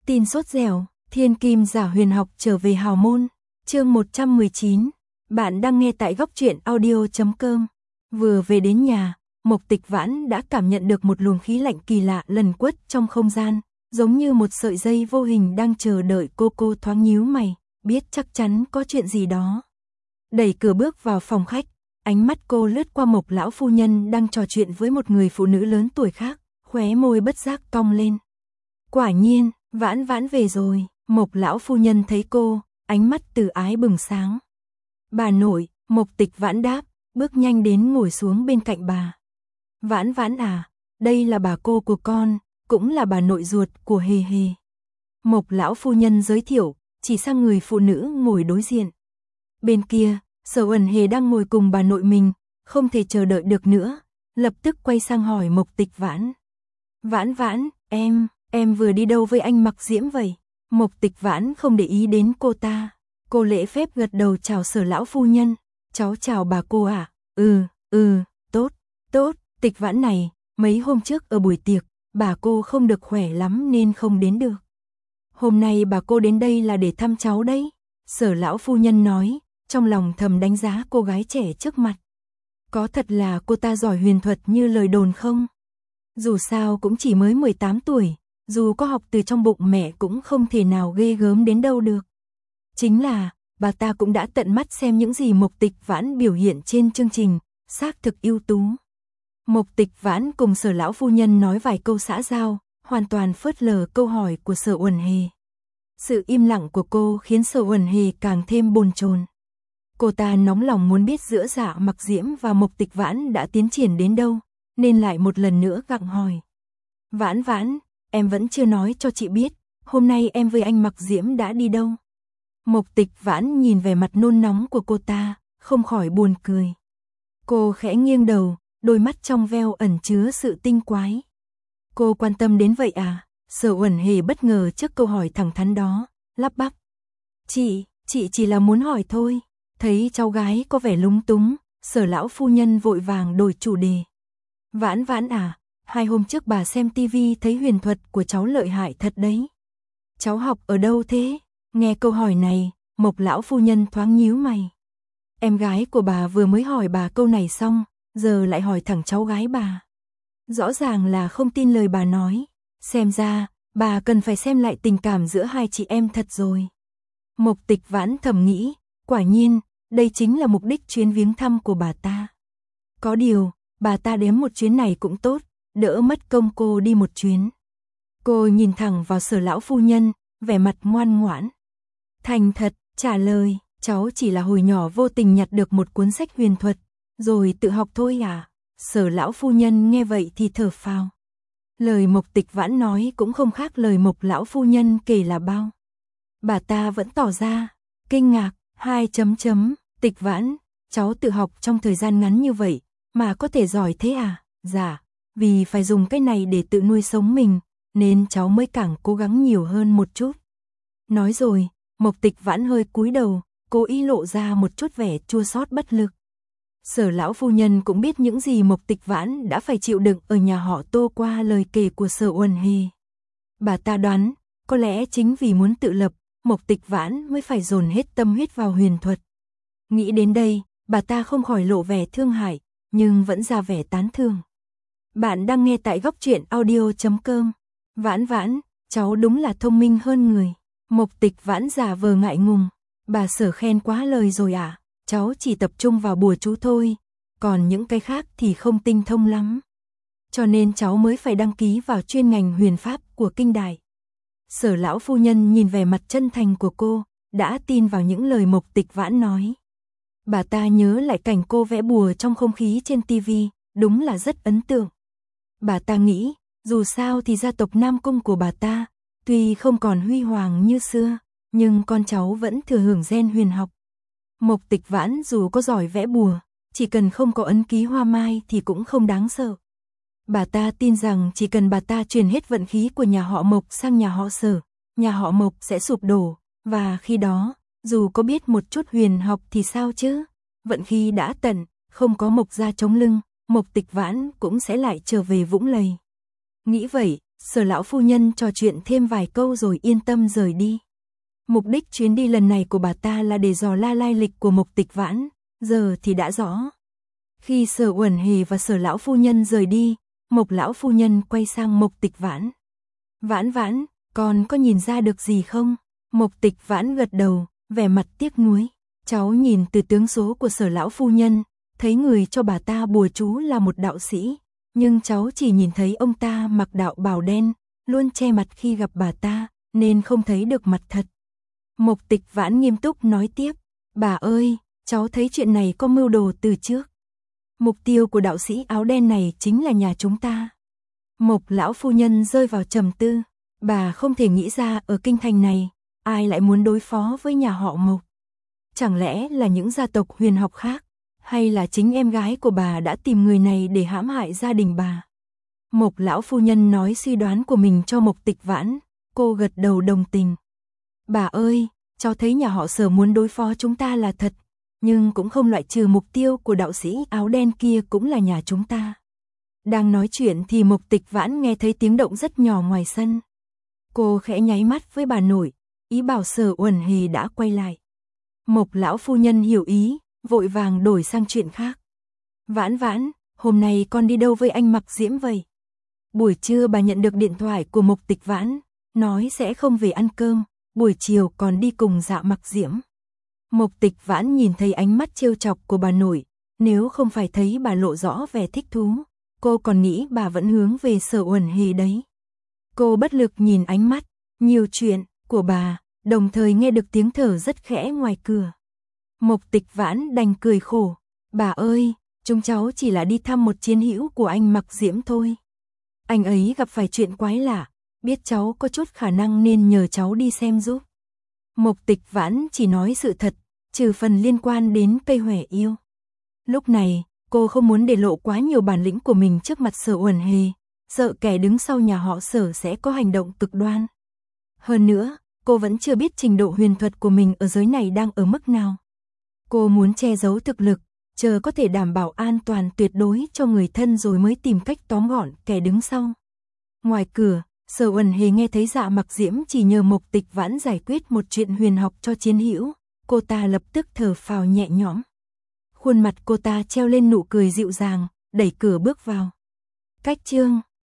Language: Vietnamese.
Tin sốt dẻo, thiên kim giả huyền học trở về hào môn. Chương 119. Bạn đang nghe tại góc truyện audio.com. Vừa về đến nhà, Mộc Tịch Vãn đã cảm nhận được một luồng khí lạnh kỳ lạ lần quất trong không gian, giống như một sợi dây vô hình đang chờ đợi cô thoáng nhíu mày, biết chắc chắn có chuyện gì đó. Đẩy cửa bước vào phòng khách, ánh mắt cô lướt qua Mộc lão phu nhân đang trò chuyện với một người phụ nữ lớn tuổi khác, khóe môi bất giác cong lên. Quả nhiên, Vãn Vãn về rồi. Mộc lão phu nhân thấy cô, ánh mắt từ ái bừng sáng. Bà nội, Mộc Tịch Vãn đáp, bước nhanh đến ngồi xuống bên cạnh bà. Vãn Vãn à, đây là bà cô của con, cũng là bà nội ruột của Hề Hề. Mộc lão phu nhân giới thiệu, chỉ sang người phụ nữ ngồi đối diện. Bên kia, Sở Uẩn Hề đang ngồi cùng bà nội mình, không thể chờ đợi được nữa, lập tức quay sang hỏi Mộc Tịch Vãn. Vãn Vãn, em vừa đi đâu với anh Mặc Diễm vậy? Mộc Tịch Vãn không để ý đến cô ta. Cô lễ phép gật đầu chào Sở lão phu nhân. Cháu chào bà cô ạ. Tốt. Tịch Vãn này, mấy hôm trước ở buổi tiệc, bà cô không được khỏe lắm nên không đến được. Hôm nay bà cô đến đây là để thăm cháu đấy. Sở lão phu nhân nói, trong lòng thầm đánh giá cô gái trẻ trước mặt. Có thật là cô ta giỏi huyền thuật như lời đồn không? Dù sao cũng chỉ mới 18 tuổi, dù có học từ trong bụng mẹ cũng không thể nào ghê gớm đến đâu được. Chính là, bà ta cũng đã tận mắt xem những gì Mộc Tịch Vãn biểu hiện trên chương trình, xác thực ưu tú. Mộc Tịch Vãn cùng Sở lão phu nhân nói vài câu xã giao, hoàn toàn phớt lờ câu hỏi của Sở Uẩn Hề. Sự im lặng của cô khiến Sở Uẩn Hề càng thêm bồn chồn. Cô ta nóng lòng muốn biết giữa Dạ Mặc Diễm và Mộc Tịch Vãn đã tiến triển đến đâu, nên lại một lần nữa gặng hỏi. Vãn Vãn, em vẫn chưa nói cho chị biết, hôm nay em với anh Mặc Diễm đã đi đâu. Mộc Tịch Vãn nhìn vẻ mặt nôn nóng của cô ta, không khỏi buồn cười. Cô khẽ nghiêng đầu, đôi mắt trong veo ẩn chứa sự tinh quái. Cô quan tâm đến vậy à? Sở Uẩn Hề bất ngờ trước câu hỏi thẳng thắn đó, lắp bắp. Chị chỉ là muốn hỏi thôi. Thấy cháu gái có vẻ lúng túng, Sở lão phu nhân vội vàng đổi chủ đề. Vãn Vãn à, 2 hôm trước bà xem tivi thấy huyền thuật của cháu lợi hại thật đấy. Cháu học ở đâu thế? Nghe câu hỏi này, Mộc lão phu nhân thoáng nhíu mày. Em gái của bà vừa mới hỏi bà câu này xong, giờ lại hỏi thẳng cháu gái bà. Rõ ràng là không tin lời bà nói. Xem ra, bà cần phải xem lại tình cảm giữa hai chị em thật rồi. Mộc Tịch Vãn thầm nghĩ, quả nhiên, đây chính là mục đích chuyến viếng thăm của bà ta. Có điều, bà ta đếm một chuyến này cũng tốt, đỡ mất công cô đi một chuyến. Cô nhìn thẳng vào Sở lão phu nhân, vẻ mặt ngoan ngoãn. Thành thật, trả lời, cháu chỉ là hồi nhỏ vô tình nhặt được một cuốn sách huyền thuật, rồi tự học thôi à? Sở lão phu nhân nghe vậy thì thở phào. Lời Mộc Tịch Vãn nói cũng không khác lời Mộc lão phu nhân kể là bao. Bà ta vẫn tỏ ra kinh ngạc, Tịch Vãn, cháu tự học trong thời gian ngắn như vậy mà có thể giỏi thế à? Dạ, vì phải dùng cái này để tự nuôi sống mình, nên cháu mới càng cố gắng nhiều hơn một chút. Nói rồi, Mộc Tịch Vãn hơi cúi đầu, cố ý lộ ra một chút vẻ chua xót bất lực. Sở lão phu nhân cũng biết những gì Mộc Tịch Vãn đã phải chịu đựng ở nhà họ Tô qua lời kể của Sở Uẩn Hề. Bà ta đoán, có lẽ chính vì muốn tự lập, Mộc Tịch Vãn mới phải dồn hết tâm huyết vào huyền thuật. Nghĩ đến đây, bà ta không khỏi lộ vẻ thương hại, nhưng vẫn ra vẻ tán thưởng. Bạn đang nghe tại góc truyện audio.com. Vãn Vãn, cháu đúng là thông minh hơn người. Mộc Tịch Vãn giả vờ ngại ngùng. Bà Sở khen quá lời rồi à? Cháu chỉ tập trung vào bùa chú thôi, còn những cái khác thì không tinh thông lắm. Cho nên cháu mới phải đăng ký vào chuyên ngành huyền pháp của kinh đại. Sở lão phu nhân nhìn vẻ mặt chân thành của cô, đã tin vào những lời Mộc Tịch Vãn nói. Bà ta nhớ lại cảnh cô vẽ bùa trong không khí trên tivi, đúng là rất ấn tượng. Bà ta nghĩ, dù sao thì gia tộc Nam Cung của bà ta, tuy không còn huy hoàng như xưa, nhưng con cháu vẫn thừa hưởng gen huyền học. Mộc Tịch Vãn dù có giỏi vẽ bùa, chỉ cần không có ấn ký hoa mai thì cũng không đáng sợ. Bà ta tin rằng chỉ cần bà ta truyền hết vận khí của nhà họ Mộc sang nhà họ Sở, nhà họ Mộc sẽ sụp đổ, và khi đó, dù có biết một chút huyền học thì sao chứ? Vận khí đã tận, không có Mộc gia chống lưng, Mộc Tịch Vãn cũng sẽ lại trở về vũng lầy. Nghĩ vậy, Sở lão phu nhân trò chuyện thêm vài câu rồi yên tâm rời đi. Mục đích chuyến đi lần này của bà ta là để dò la lai lịch của Mục Tịch Vãn, giờ thì đã rõ. Khi Sở Uẩn Hề và Sở lão phu nhân rời đi, Mộc lão phu nhân quay sang Mục Tịch Vãn. Vãn Vãn, con có nhìn ra được gì không? Mục Tịch Vãn gật đầu, vẻ mặt tiếc nuối. Cháu nhìn từ tướng số của Sở lão phu nhân, thấy người cho bà ta bùa chú là một đạo sĩ, nhưng cháu chỉ nhìn thấy ông ta mặc đạo bào đen, luôn che mặt khi gặp bà ta, nên không thấy được mặt thật. Mục Tịch Vãn nghiêm túc nói tiếp, bà ơi, cháu thấy chuyện này có mưu đồ từ trước. Mục tiêu của đạo sĩ áo đen này chính là nhà chúng ta. Mộc lão phu nhân rơi vào trầm tư, bà không thể nghĩ ra ở kinh thành này, ai lại muốn đối phó với nhà họ Mộc. Chẳng lẽ là những gia tộc huyền học khác, hay là chính em gái của bà đã tìm người này để hãm hại gia đình bà. Mộc lão phu nhân nói suy đoán của mình cho Mục Tịch Vãn, cô gật đầu đồng tình. Bà ơi, cháu thấy nhà họ Sở muốn đối phó chúng ta là thật, nhưng cũng không loại trừ mục tiêu của đạo sĩ áo đen kia cũng là nhà chúng ta. Đang nói chuyện thì Mục Tịch Vãn nghe thấy tiếng động rất nhỏ ngoài sân. Cô khẽ nháy mắt với bà nội, ý bảo Sở Uẩn Hề đã quay lại. Mộc lão phu nhân hiểu ý, vội vàng đổi sang chuyện khác. Vãn Vãn, hôm nay con đi đâu với anh Mặc Diễm vậy? Buổi trưa bà nhận được điện thoại của Mục Tịch Vãn, nói sẽ không về ăn cơm, buổi chiều còn đi cùng Dạ Mặc Diễm. Mục Tịch Vãn nhìn thấy ánh mắt trêu chọc của bà nội, nếu không phải thấy bà lộ rõ vẻ thích thú, cô còn nghĩ bà vẫn hướng về Sở Uẩn Hề đấy. Cô bất lực nhìn ánh mắt, nhiều chuyện, của bà, đồng thời nghe được tiếng thở rất khẽ ngoài cửa. Mục Tịch Vãn đành cười khổ, bà ơi, chúng cháu chỉ là đi thăm một chiến hữu của anh Mặc Diễm thôi. Anh ấy gặp phải chuyện quái lạ, biết cháu có chút khả năng nên nhờ cháu đi xem giúp. Mục Tịch Vãn chỉ nói sự thật, trừ phần liên quan đến cây hòe yêu. Lúc này, cô không muốn để lộ quá nhiều bản lĩnh của mình trước mặt Sở Uẩn Hề, sợ kẻ đứng sau nhà họ Sở sẽ có hành động cực đoan. Hơn nữa, cô vẫn chưa biết trình độ huyền thuật của mình ở giới này đang ở mức nào. Cô muốn che giấu thực lực, chờ có thể đảm bảo an toàn tuyệt đối cho người thân rồi mới tìm cách tóm gọn kẻ đứng sau. Ngoài cửa, Sở Uẩn Hề nghe thấy Dạ Mặc Diễm chỉ nhờ Mục Tịch Vãn giải quyết một chuyện huyền học cho chiến hữu, cô ta lập tức thở phào nhẹ nhõm. Khuôn mặt cô ta treo lên nụ cười dịu dàng, đẩy cửa bước vào. Cách chương